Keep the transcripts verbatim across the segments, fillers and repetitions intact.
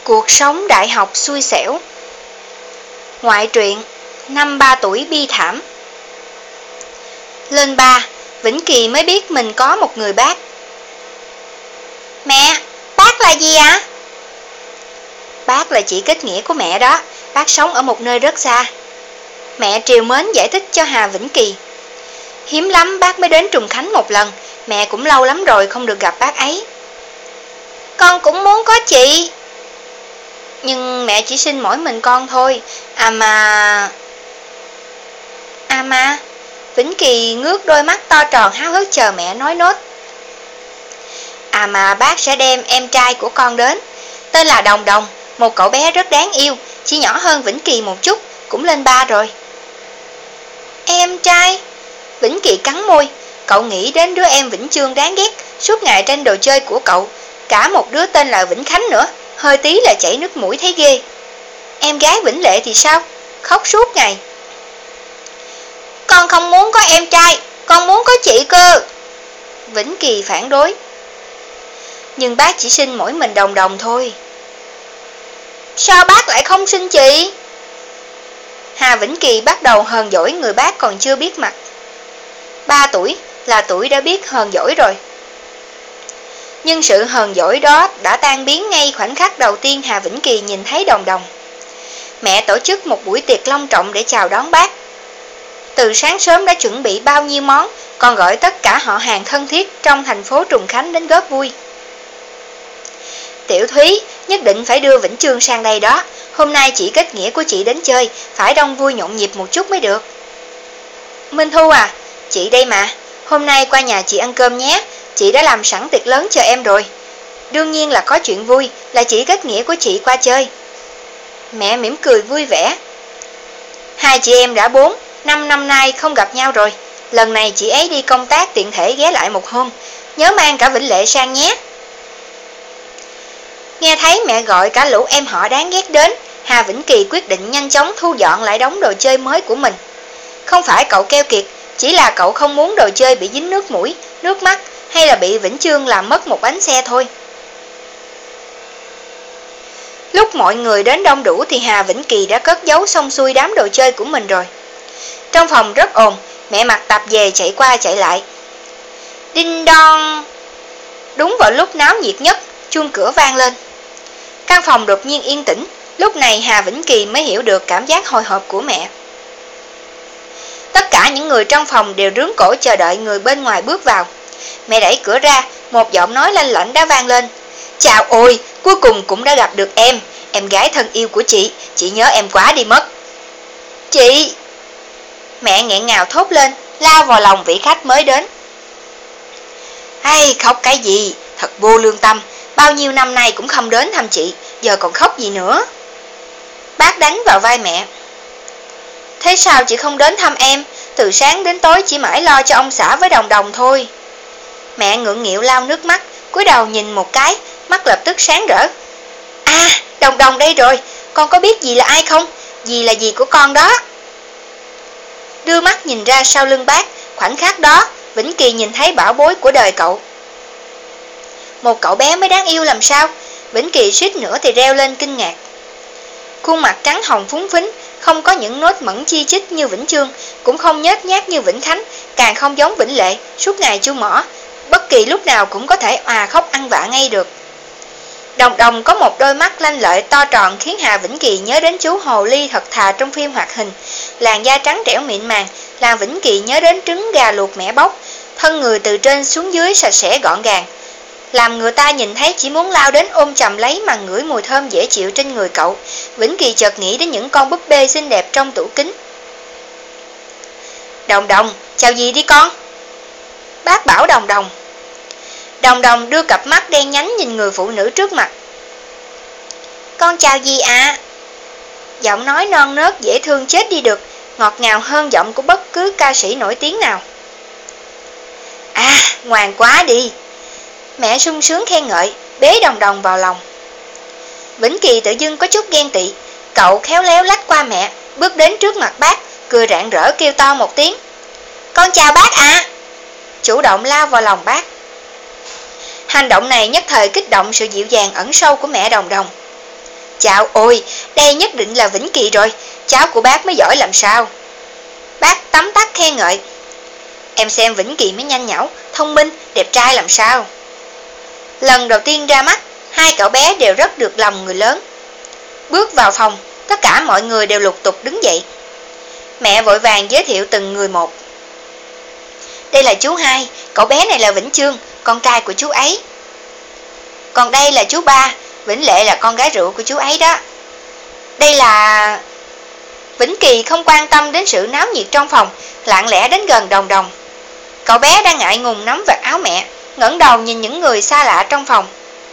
Cuộc sống đại học xui xẻo. Ngoại truyện. Năm ba tuổi bi thảm. Lên ba, Vĩnh Kỳ mới biết mình có một người bác. Mẹ, bác là gì ạ? Bác là chị kết nghĩa của mẹ đó. Bác sống ở một nơi rất xa. Mẹ trìu mến giải thích cho Hà Vĩnh Kỳ. Hiếm lắm bác mới đến Trùng Khánh một lần. Mẹ cũng lâu lắm rồi không được gặp bác ấy. Con cũng muốn có chị. Nhưng mẹ chỉ sinh mỗi mình con thôi. À mà... À mà... Vĩnh Kỳ ngước đôi mắt to tròn háo hức chờ mẹ nói nốt. À mà bác sẽ đem em trai của con đến. Tên là Đồng Đồng, một cậu bé rất đáng yêu, chỉ nhỏ hơn Vĩnh Kỳ một chút, cũng lên ba rồi. Em trai? Vĩnh Kỳ cắn môi. Cậu nghĩ đến đứa em Vĩnh Chương đáng ghét, suốt ngày tranh đồ chơi của cậu. Cả một đứa tên là Vĩnh Khánh nữa, hơi tí là chảy nước mũi thấy ghê. Em gái Vĩnh Lệ thì sao? Khóc suốt ngày. Con không muốn có em trai, con muốn có chị cơ. Vĩnh Kỳ phản đối. Nhưng bác chỉ sinh mỗi mình Đồng Đồng thôi. Sao bác lại không sinh chị? Hà Vĩnh Kỳ bắt đầu hờn dỗi người bác còn chưa biết mặt. Ba tuổi là tuổi đã biết hờn dỗi rồi. Nhưng sự hờn dỗi đó đã tan biến ngay khoảnh khắc đầu tiên Hà Vĩnh Kỳ nhìn thấy Đồng Đồng. Mẹ tổ chức một buổi tiệc long trọng để chào đón bác. Từ sáng sớm đã chuẩn bị bao nhiêu món, còn gọi tất cả họ hàng thân thiết trong thành phố Trùng Khánh đến góp vui. Tiểu Thúy, nhất định phải đưa Vĩnh Chương sang đây đó. Hôm nay chị kết nghĩa của chị đến chơi, phải đông vui nhộn nhịp một chút mới được. Minh Thu à, chị đây mà. Hôm nay qua nhà chị ăn cơm nhé. Chị đã làm sẵn tiệc lớn cho em rồi. Đương nhiên là có chuyện vui, là chị kết nghĩa của chị qua chơi. Mẹ mỉm cười vui vẻ. Hai chị em đã bốn, năm năm nay không gặp nhau rồi. Lần này chị ấy đi công tác tiện thể ghé lại một hôm. Nhớ mang cả Vĩnh Lệ sang nhé. Nghe thấy mẹ gọi cả lũ em họ đáng ghét đến, Hà Vĩnh Kỳ quyết định nhanh chóng thu dọn lại đống đồ chơi mới của mình. Không phải cậu keo kiệt, chỉ là cậu không muốn đồ chơi bị dính nước mũi, nước mắt hay là bị Vĩnh Chương làm mất một bánh xe thôi. Lúc mọi người đến đông đủ thì Hà Vĩnh Kỳ đã cất giấu xong xuôi đám đồ chơi của mình rồi. Trong phòng rất ồn, mẹ mặc tạp dề chạy qua chạy lại. Đinh đon. Đúng vào lúc náo nhiệt nhất, chuông cửa vang lên. Căn phòng đột nhiên yên tĩnh. Lúc này Hà Vĩnh Kỳ mới hiểu được cảm giác hồi hộp của mẹ. Tất cả những người trong phòng đều rướn cổ chờ đợi người bên ngoài bước vào. Mẹ đẩy cửa ra, một giọng nói lanh lảnh đã vang lên. Chào ôi, cuối cùng cũng đã gặp được em, em gái thân yêu của chị, chị nhớ em quá đi mất. Chị! Mẹ nghẹn ngào thốt lên, lao vào lòng vị khách mới đến. Hay khóc cái gì, thật vô lương tâm, bao nhiêu năm nay cũng không đến thăm chị, giờ còn khóc gì nữa. Bác đánh vào vai mẹ. Thế sao chị không đến thăm em, từ sáng đến tối chỉ mãi lo cho ông xã với Đồng Đồng thôi. Mẹ ngượng nghịu lau nước mắt, cúi đầu nhìn một cái, mắt lập tức sáng rỡ. À, Đồng Đồng đây rồi, con có biết dì là ai không? Dì là dì của con đó. Đưa mắt nhìn ra sau lưng bác, khoảnh khắc đó, Vĩnh Kỳ nhìn thấy bảo bối của đời cậu. Một cậu bé mới đáng yêu làm sao? Vĩnh Kỳ suýt nữa thì reo lên kinh ngạc. Khuôn mặt trắng hồng phúng phính, không có những nốt mẩn chi chít như Vĩnh Chương, cũng không nhếch nhác như Vĩnh Khánh, càng không giống Vĩnh Lệ, suốt ngày chu mỏ, bất kỳ lúc nào cũng có thể òa khóc ăn vạ ngay được. Đồng Đồng có một đôi mắt lanh lợi to tròn khiến Hà Vĩnh Kỳ nhớ đến chú hồ ly thật thà trong phim hoạt hình. Làn da trắng trẻo mịn màng, làm Vĩnh Kỳ nhớ đến trứng gà luộc mẹ bóc, thân người từ trên xuống dưới sạch sẽ gọn gàng, làm người ta nhìn thấy chỉ muốn lao đến ôm chầm lấy mà ngửi mùi thơm dễ chịu trên người cậu. Vĩnh Kỳ chợt nghĩ đến những con búp bê xinh đẹp trong tủ kính. Đồng Đồng, chào dì đi con. Bác bảo Đồng Đồng. Đồng Đồng đưa cặp mắt đen nhánh nhìn người phụ nữ trước mặt. Con chào dì ạ. À. Giọng nói non nớt dễ thương chết đi được, ngọt ngào hơn giọng của bất cứ ca sĩ nổi tiếng nào. À, ngoan quá đi. Mẹ sung sướng khen ngợi, bế Đồng Đồng vào lòng. Vĩnh Kỳ tự dưng có chút ghen tị, cậu khéo léo lách qua mẹ, bước đến trước mặt bác, cười rạng rỡ kêu to một tiếng. Con chào bác ạ. À. Chủ động lao vào lòng bác. Hành động này nhất thời kích động sự dịu dàng ẩn sâu của mẹ Đồng Đồng. Chào ôi, đây nhất định là Vĩnh Kỳ rồi, cháu của bác mới giỏi làm sao. Bác tấm tắc khen ngợi. Em xem Vĩnh Kỳ mới nhanh nhảu, thông minh, đẹp trai làm sao. Lần đầu tiên ra mắt, hai cậu bé đều rất được lòng người lớn. Bước vào phòng, tất cả mọi người đều lục tục đứng dậy. Mẹ vội vàng giới thiệu từng người một. Đây là chú hai, cậu bé này là Vĩnh Chương, con trai của chú ấy. Còn đây là chú ba, Vĩnh Lệ là con gái rượu của chú ấy đó. Đây là... Vĩnh Kỳ không quan tâm đến sự náo nhiệt trong phòng, lặng lẽ đến gần Đồng Đồng. Cậu bé đang ngại ngùng nắm vạt áo mẹ, ngẩng đầu nhìn những người xa lạ trong phòng.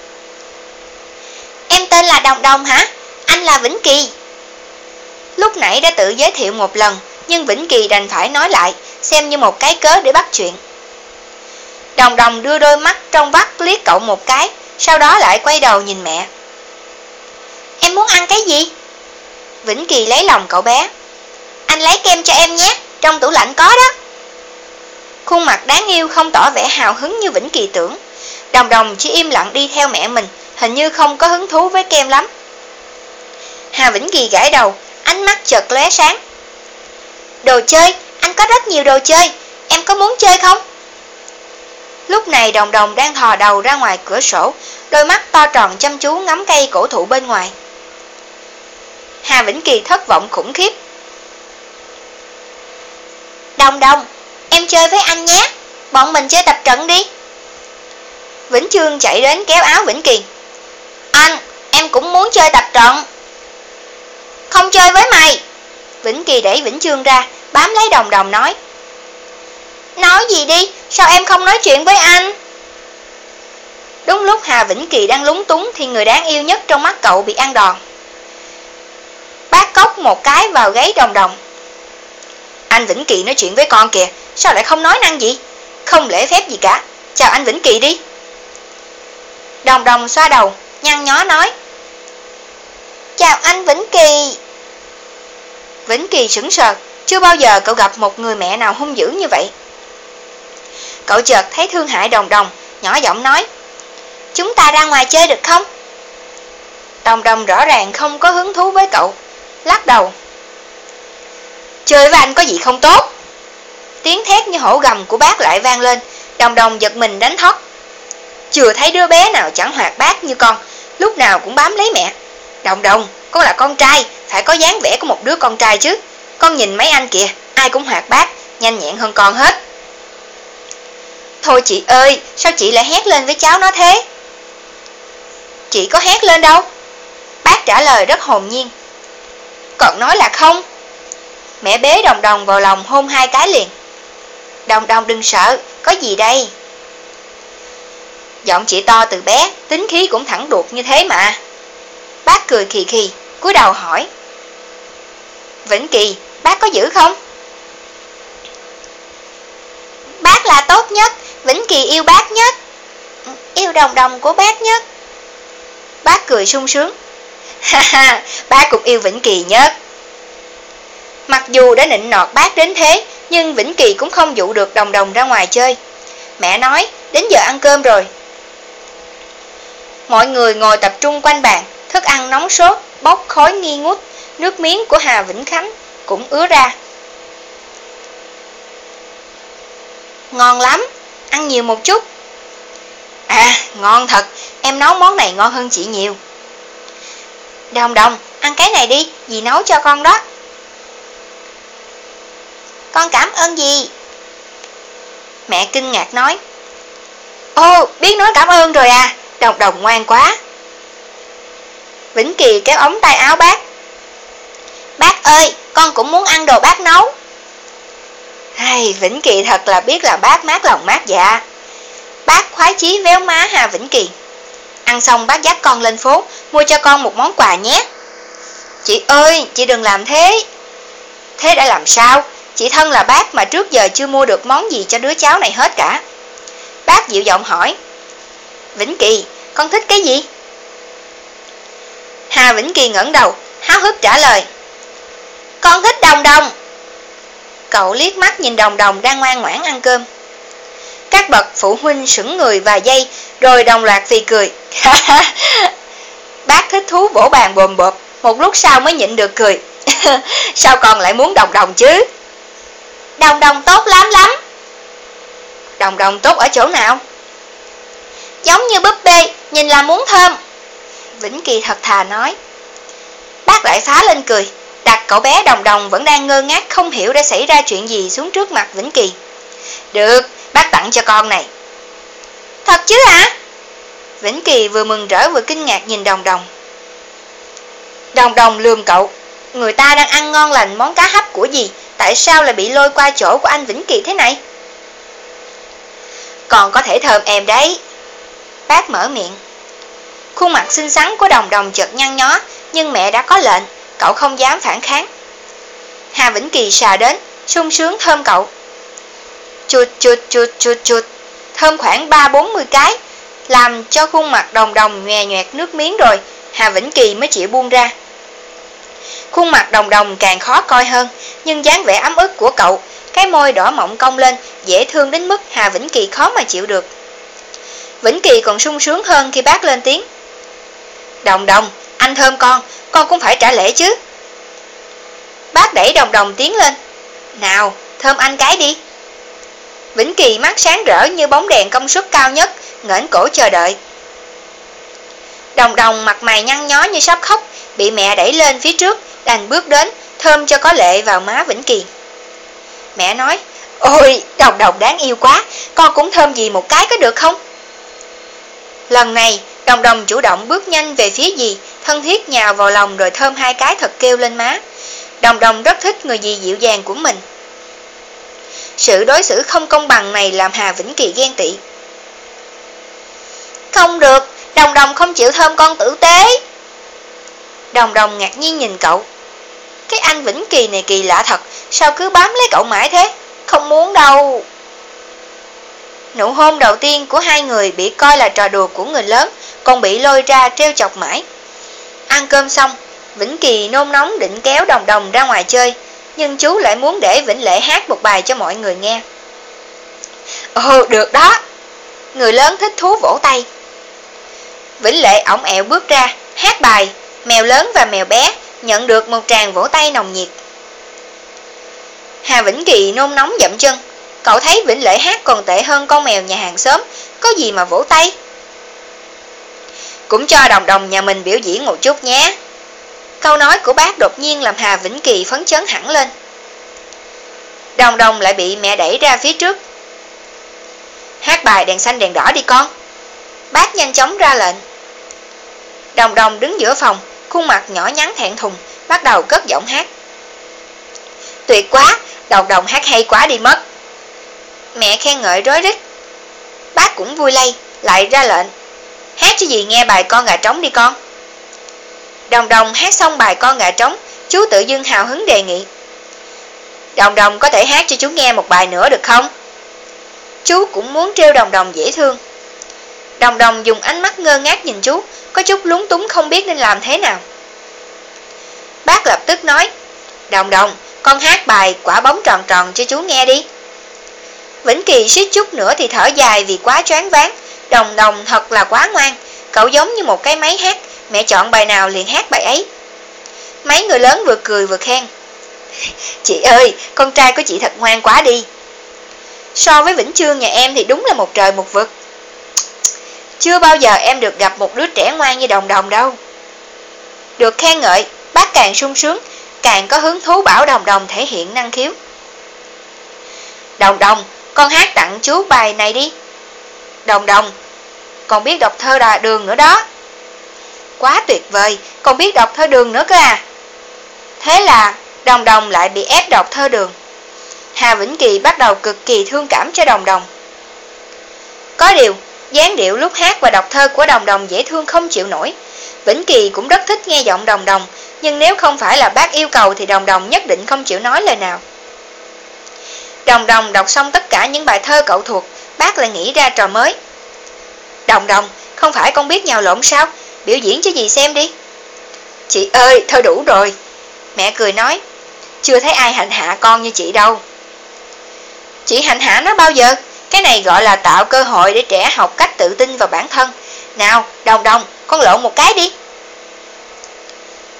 Em tên là Đồng Đồng hả? Anh là Vĩnh Kỳ. Lúc nãy đã tự giới thiệu một lần, nhưng Vĩnh Kỳ đành phải nói lại, xem như một cái cớ để bắt chuyện. Đồng Đồng đưa đôi mắt trong vắt liếc cậu một cái, sau đó lại quay đầu nhìn mẹ. Em muốn ăn cái gì? Vĩnh Kỳ lấy lòng cậu bé. Anh lấy kem cho em nhé, trong tủ lạnh có đó. Khuôn mặt đáng yêu không tỏ vẻ hào hứng như Vĩnh Kỳ tưởng. Đồng Đồng chỉ im lặng đi theo mẹ mình, hình như không có hứng thú với kem lắm. Hà Vĩnh Kỳ gãi đầu, ánh mắt chợt lóe sáng. Đồ chơi, anh có rất nhiều đồ chơi, em có muốn chơi không? Lúc này Đồng Đồng đang thò đầu ra ngoài cửa sổ, đôi mắt to tròn chăm chú ngắm cây cổ thụ bên ngoài. Hà Vĩnh Kỳ thất vọng khủng khiếp. Đồng Đồng, em chơi với anh nhé, bọn mình chơi tập trận đi. Vĩnh Chương chạy đến kéo áo Vĩnh Kỳ. Anh, em cũng muốn chơi tập trận. Không chơi với mày. Vĩnh Kỳ đẩy Vĩnh Chương ra, bám lấy Đồng Đồng nói. Nói gì đi, sao em không nói chuyện với anh? Đúng lúc Hà Vĩnh Kỳ đang lúng túng thì người đáng yêu nhất trong mắt cậu bị ăn đòn. Bác cốc một cái vào gáy Đồng Đồng. Anh Vĩnh Kỳ nói chuyện với con kìa, sao lại không nói năng gì? Không lễ phép gì cả, chào anh Vĩnh Kỳ đi. Đồng Đồng xoa đầu, nhăn nhó nói. Chào anh Vĩnh Kỳ. Vĩnh Kỳ sững sờ, chưa bao giờ cậu gặp một người mẹ nào hung dữ như vậy. Cậu chợt thấy thương hại Đồng Đồng, nhỏ giọng nói. Chúng ta ra ngoài chơi được không? Đồng Đồng rõ ràng không có hứng thú với cậu, lắc đầu. Chơi với anh có gì không tốt? Tiếng thét như hổ gầm của bác lại vang lên. Đồng Đồng giật mình đánh thoát. Chưa thấy đứa bé nào chẳng hoạt bát như con, lúc nào cũng bám lấy mẹ. Đồng Đồng, con là con trai, phải có dáng vẻ của một đứa con trai chứ. Con nhìn mấy anh kìa, ai cũng hoạt bát, nhanh nhẹn hơn con hết. Thôi chị ơi, sao chị lại hét lên với cháu nó thế? Chị có hét lên đâu. Bác trả lời rất hồn nhiên. Còn nói là không. Mẹ bế Đồng Đồng vào lòng hôn hai cái liền. Đồng Đồng đừng sợ, có gì đây? Giọng chị to từ bé, tính khí cũng thẳng đuột như thế mà. Bác cười khì khì, cúi đầu hỏi. Vĩnh Kỳ, bác có giữ không? Bác là tốt nhất, Vĩnh Kỳ yêu bác nhất. Yêu Đồng Đồng của bác nhất. Bác cười sung sướng. Ha ha, bác cũng yêu Vĩnh Kỳ nhất. Mặc dù đã nịnh nọt bác đến thế, nhưng Vĩnh Kỳ cũng không dụ được Đồng Đồng ra ngoài chơi. Mẹ nói, đến giờ ăn cơm rồi. Mọi người ngồi tập trung quanh bàn, thức ăn nóng sốt, bốc khói nghi ngút, nước miếng của Hà Vĩnh Khánh cũng ứa ra. Ngon lắm, ăn nhiều một chút. À, ngon thật, em nấu món này ngon hơn chị nhiều. Đồng Đồng, ăn cái này đi, dì nấu cho con đó. Con cảm ơn dì. Mẹ kinh ngạc nói. Ô, biết nói cảm ơn rồi à, Đồng Đồng ngoan quá. Vĩnh Kỳ kéo ống tay áo bác. Bác ơi, con cũng muốn ăn đồ bác nấu. Hay, Vĩnh Kỳ thật là biết làm bác mát lòng mát dạ. Bác khoái chí véo má Hà Vĩnh Kỳ. Ăn xong bác dắt con lên phố, mua cho con một món quà nhé. Chị ơi, chị đừng làm thế. Thế đã làm sao? Chị thân là bác mà trước giờ chưa mua được món gì cho đứa cháu này hết cả. Bác dịu giọng hỏi. Vĩnh Kỳ, con thích cái gì? Hà Vĩnh Kỳ ngẩng đầu, háo hức trả lời. Con thích Đồng Đồng. Cậu liếc mắt nhìn Đồng Đồng đang ngoan ngoãn ăn cơm. Các bậc phụ huynh sững người vài giây, rồi đồng loạt phì cười. Bác thích thú thú vỗ bàn bồm bộp, một lúc sau mới nhịn được cười. Sao con lại muốn Đồng Đồng chứ? Đồng Đồng tốt lắm lắm. Đồng Đồng tốt ở chỗ nào? Giống như búp bê, nhìn là muốn thơm. Vĩnh Kỳ thật thà nói. Bác lại phá lên cười, đặt cậu bé Đồng Đồng vẫn đang ngơ ngác không hiểu đã xảy ra chuyện gì xuống trước mặt Vĩnh Kỳ. Được, bác tặng cho con này. Thật chứ hả? Vĩnh Kỳ vừa mừng rỡ vừa kinh ngạc nhìn Đồng Đồng. Đồng Đồng lườm cậu, người ta đang ăn ngon lành món cá hấp của gì, tại sao lại bị lôi qua chỗ của anh Vĩnh Kỳ thế này? Còn có thể thơm em đấy. Bác mở miệng. Khuôn mặt xinh xắn của Đồng Đồng chợt nhăn nhó, nhưng mẹ đã có lệnh, cậu không dám phản kháng. Hà Vĩnh Kỳ sờ đến, sung sướng thơm cậu. Chụt chụt chụt chụt chụt, thơm khoảng ba bốn mươi cái, làm cho khuôn mặt Đồng Đồng nhòe nhoẹt nước miếng rồi, Hà Vĩnh Kỳ mới chịu buông ra. Khuôn mặt Đồng Đồng càng khó coi hơn, nhưng dáng vẻ ấm ức của cậu, cái môi đỏ mọng cong lên, dễ thương đến mức Hà Vĩnh Kỳ khó mà chịu được. Vĩnh Kỳ còn sung sướng hơn khi bác lên tiếng. Đồng Đồng, anh thơm con, con cũng phải trả lễ chứ. Bác đẩy Đồng Đồng tiến lên. Nào, thơm anh cái đi. Vĩnh Kỳ mắt sáng rỡ như bóng đèn công suất cao nhất, ngẩng cổ chờ đợi. Đồng Đồng mặt mày nhăn nhó như sắp khóc, bị mẹ đẩy lên phía trước, đành bước đến, thơm cho có lệ vào má Vĩnh Kỳ. Mẹ nói, ôi, Đồng Đồng đáng yêu quá, con cũng thơm gì một cái có được không? Lần này, Đồng Đồng chủ động bước nhanh về phía dì, thân thiết nhào vào lòng rồi thơm hai cái thật kêu lên má. Đồng Đồng rất thích người dì dịu dàng của mình. Sự đối xử không công bằng này làm Hà Vĩnh Kỳ ghen tị. Không được, Đồng Đồng không chịu thơm con tử tế. Đồng Đồng ngạc nhiên nhìn cậu. Cái anh Vĩnh Kỳ này kỳ lạ thật, sao cứ bám lấy cậu mãi thế? Không muốn đâu. Nụ hôn đầu tiên của hai người bị coi là trò đùa của người lớn, còn bị lôi ra trêu chọc mãi. Ăn cơm xong, Vĩnh Kỳ nôn nóng định kéo Đồng Đồng ra ngoài chơi, nhưng chú lại muốn để Vĩnh Lệ hát một bài cho mọi người nghe. Ồ, được đó. Người lớn thích thú vỗ tay. Vĩnh Lệ ổng ẹo bước ra, hát bài Mèo lớn và mèo bé, nhận được một tràng vỗ tay nồng nhiệt. Hà Vĩnh Kỳ nôn nóng dậm chân. Cậu thấy Vĩnh Lệ hát còn tệ hơn con mèo nhà hàng xóm, có gì mà vỗ tay. Cũng cho Đồng Đồng nhà mình biểu diễn một chút nhé. Câu nói của bác đột nhiên làm Hà Vĩnh Kỳ phấn chấn hẳn lên. Đồng Đồng lại bị mẹ đẩy ra phía trước. Hát bài đèn xanh đèn đỏ đi con. Bác nhanh chóng ra lệnh. Đồng Đồng đứng giữa phòng, khuôn mặt nhỏ nhắn thẹn thùng, bắt đầu cất giọng hát. Tuyệt quá, Đồng Đồng hát hay quá đi mất. Mẹ khen ngợi rối rít. Bác cũng vui lây, lại ra lệnh. Hát cho dì nghe bài Con Gà Trống đi con. Đồng Đồng hát xong bài Con Gà Trống, chú tự dưng hào hứng đề nghị. Đồng Đồng có thể hát cho chú nghe một bài nữa được không? Chú cũng muốn trêu Đồng Đồng dễ thương. Đồng Đồng dùng ánh mắt ngơ ngác nhìn chú, có chút lúng túng không biết nên làm thế nào. Bác lập tức nói, Đồng Đồng, con hát bài Quả bóng tròn tròn cho chú nghe đi. Vĩnh Kỳ suýt chút nữa thì thở dài vì quá choáng váng. Đồng Đồng thật là quá ngoan, cậu giống như một cái máy hát, mẹ chọn bài nào liền hát bài ấy. Mấy người lớn vừa cười vừa khen. Chị ơi, con trai của chị thật ngoan quá đi. So với Vĩnh Chương nhà em thì đúng là một trời một vực. Chưa bao giờ em được gặp một đứa trẻ ngoan như Đồng Đồng đâu. Được khen ngợi, bác càng sung sướng, càng có hứng thú bảo Đồng Đồng thể hiện năng khiếu. Đồng Đồng, con hát tặng chú bài này đi. Đồng Đồng, còn biết đọc thơ Đà Đường nữa đó. Quá tuyệt vời, còn biết đọc thơ Đường nữa cơ à. Thế là Đồng Đồng lại bị ép đọc thơ Đường. Hà Vĩnh Kỳ bắt đầu cực kỳ thương cảm cho Đồng Đồng. Có điều, dáng điệu lúc hát và đọc thơ của Đồng Đồng dễ thương không chịu nổi. Vĩnh Kỳ cũng rất thích nghe giọng Đồng Đồng, nhưng nếu không phải là bác yêu cầu thì Đồng Đồng nhất định không chịu nói lời nào. Đồng Đồng đọc xong tất cả những bài thơ cậu thuộc, bác lại nghĩ ra trò mới. Đồng Đồng, không phải con biết nhào lộn sao? Biểu diễn cho dì xem đi. Chị ơi, thôi đủ rồi. Mẹ cười nói, chưa thấy ai hành hạ con như chị đâu. Chị hành hạ nó bao giờ? Cái này gọi là tạo cơ hội để trẻ học cách tự tin vào bản thân. Nào, Đồng Đồng, con lộn một cái đi.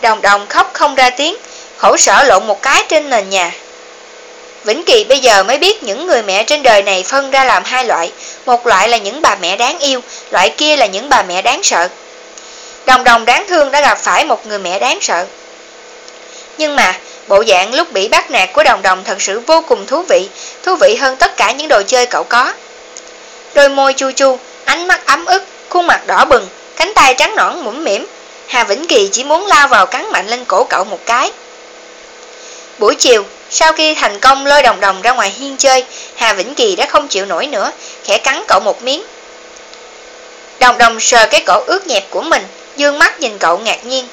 Đồng Đồng khóc không ra tiếng, khổ sở lộn một cái trên nền nhà. Vĩnh Kỳ bây giờ mới biết những người mẹ trên đời này phân ra làm hai loại, một loại là những bà mẹ đáng yêu, loại kia là những bà mẹ đáng sợ. Đồng Đồng đáng thương đã gặp phải một người mẹ đáng sợ. Nhưng mà, bộ dạng lúc bị bắt nạt của Đồng Đồng thật sự vô cùng thú vị, thú vị hơn tất cả những đồ chơi cậu có. Đôi môi chu chu, ánh mắt ấm ức, khuôn mặt đỏ bừng, cánh tay trắng nõn mũm mĩm, Hà Vĩnh Kỳ chỉ muốn lao vào cắn mạnh lên cổ cậu một cái. Buổi chiều, sau khi thành công lôi Đồng Đồng ra ngoài hiên chơi, Hà Vĩnh Kỳ đã không chịu nổi nữa, khẽ cắn cậu một miếng. Đồng Đồng sờ cái cổ ướt nhẹp của mình, dương mắt nhìn cậu ngạc nhiên.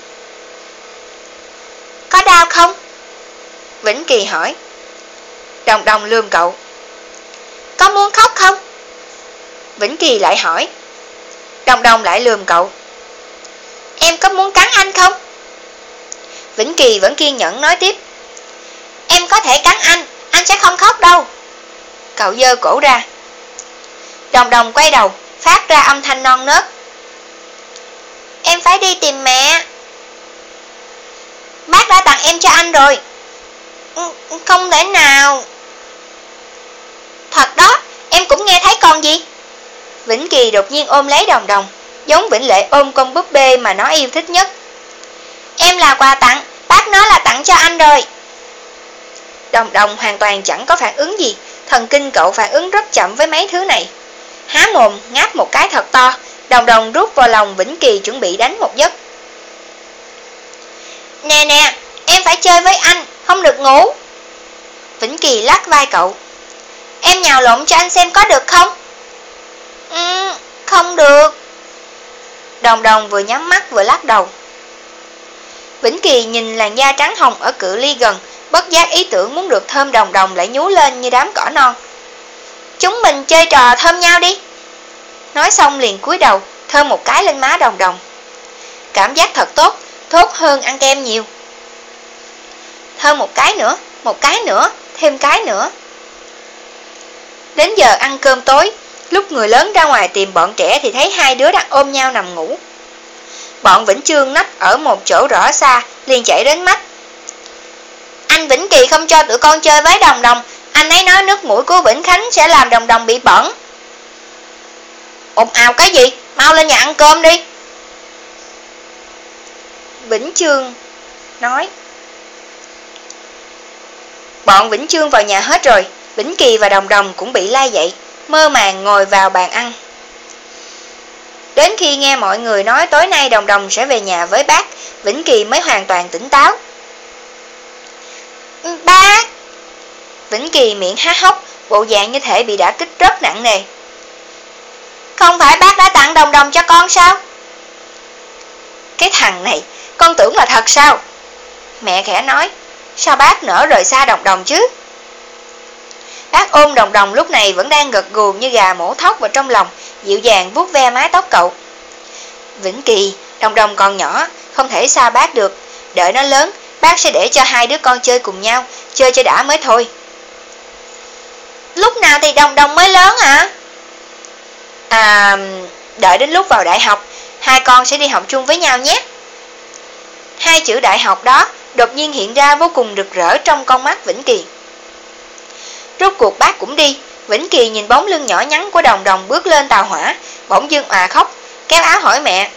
Có đau không? Vĩnh Kỳ hỏi. Đồng Đồng lườm cậu. Có muốn khóc không? Vĩnh Kỳ lại hỏi. Đồng Đồng lại lườm cậu. Em có muốn cắn anh không? Vĩnh Kỳ vẫn kiên nhẫn nói tiếp. Em có thể cắn anh, anh sẽ không khóc đâu. Cậu giơ cổ ra. Đồng Đồng quay đầu, phát ra âm thanh non nớt. Em phải đi tìm mẹ. Bác đã tặng em cho anh rồi. Không thể nào. Thật đó, em cũng nghe thấy con gì. Vĩnh Kỳ đột nhiên ôm lấy Đồng Đồng, giống Vĩnh Lệ ôm con búp bê mà nó yêu thích nhất. Em là quà tặng, bác nói là tặng cho anh rồi. Đồng Đồng hoàn toàn chẳng có phản ứng gì, thần kinh cậu phản ứng rất chậm với mấy thứ này. Há mồm ngáp một cái thật to, Đồng Đồng rút vào lòng Vĩnh Kỳ chuẩn bị đánh một giấc. Nè nè, em phải chơi với anh, không được ngủ. Vĩnh Kỳ lắc vai cậu. Em nhào lộn cho anh xem có được không? Ừ, không được. Đồng Đồng vừa nhắm mắt vừa lắc đầu. Vĩnh Kỳ nhìn làn da trắng hồng ở cự ly gần, bất giác ý tưởng muốn được thơm Đồng Đồng lại nhú lên như đám cỏ non. Chúng mình chơi trò thơm nhau đi. Nói xong liền cúi đầu, thơm một cái lên má Đồng Đồng. Cảm giác thật tốt, tốt hơn ăn kem nhiều. Thơm một cái nữa, một cái nữa, thêm cái nữa. Đến giờ ăn cơm tối, lúc người lớn ra ngoài tìm bọn trẻ thì thấy hai đứa đang ôm nhau nằm ngủ. Bọn Vĩnh Chương nấp ở một chỗ rõ xa, liền chạy đến mắt. Anh Vĩnh Kỳ không cho tụi con chơi với Đồng Đồng, anh ấy nói nước mũi của Vĩnh Khánh sẽ làm Đồng Đồng bị bẩn. Ồn ào cái gì, mau lên nhà ăn cơm đi. Vĩnh Chương nói. Bọn Vĩnh Chương vào nhà hết rồi, Vĩnh Kỳ và Đồng Đồng cũng bị lai dậy, mơ màng ngồi vào bàn ăn. Đến khi nghe mọi người nói tối nay Đồng Đồng sẽ về nhà với bác, Vĩnh Kỳ mới hoàn toàn tỉnh táo. Bác! Vĩnh Kỳ miệng há hốc, bộ dạng như thể bị đả kích rất nặng nề. Không phải bác đã tặng Đồng Đồng cho con sao? Cái thằng này, con tưởng là thật sao? Mẹ khẽ nói, sao bác nỡ rời xa Đồng Đồng chứ? Bác ôm Đồng Đồng lúc này vẫn đang gật gù như gà mổ thóc vào trong lòng, dịu dàng vuốt ve mái tóc cậu. Vĩnh Kỳ, Đồng Đồng còn nhỏ, không thể xa bác được. Đợi nó lớn, bác sẽ để cho hai đứa con chơi cùng nhau, chơi cho đã mới thôi. Lúc nào thì Đồng Đồng mới lớn hả? À, đợi đến lúc vào đại học, hai con sẽ đi học chung với nhau nhé. Hai chữ đại học đó đột nhiên hiện ra vô cùng rực rỡ trong con mắt Vĩnh Kỳ. Rốt cuộc bác cũng đi, Vĩnh Kỳ nhìn bóng lưng nhỏ nhắn của Đồng Đồng bước lên tàu hỏa, bỗng dưng òa khóc, kéo áo hỏi mẹ.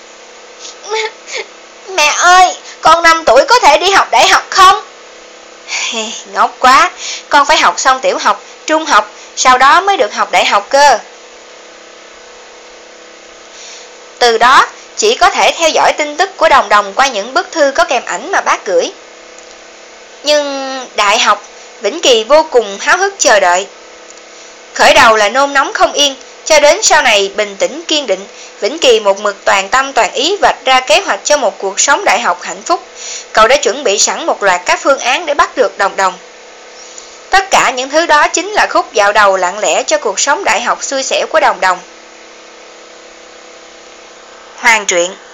Mẹ ơi, con năm tuổi có thể đi học đại học không? Ngốc quá, con phải học xong tiểu học, trung học, sau đó mới được học đại học cơ. Từ đó, chỉ có thể theo dõi tin tức của Đồng Đồng qua những bức thư có kèm ảnh mà bác gửi. Nhưng đại học, Vĩnh Kỳ vô cùng háo hức chờ đợi. Khởi đầu là nôn nóng không yên, cho đến sau này bình tĩnh kiên định, Vĩnh Kỳ một mực toàn tâm toàn ý vạch ra kế hoạch cho một cuộc sống đại học hạnh phúc. Cậu đã chuẩn bị sẵn một loạt các phương án để bắt được Đồng Đồng. Tất cả những thứ đó chính là khúc dạo đầu lặng lẽ cho cuộc sống đại học xui xẻo của Đồng Đồng. Hoàng truyện.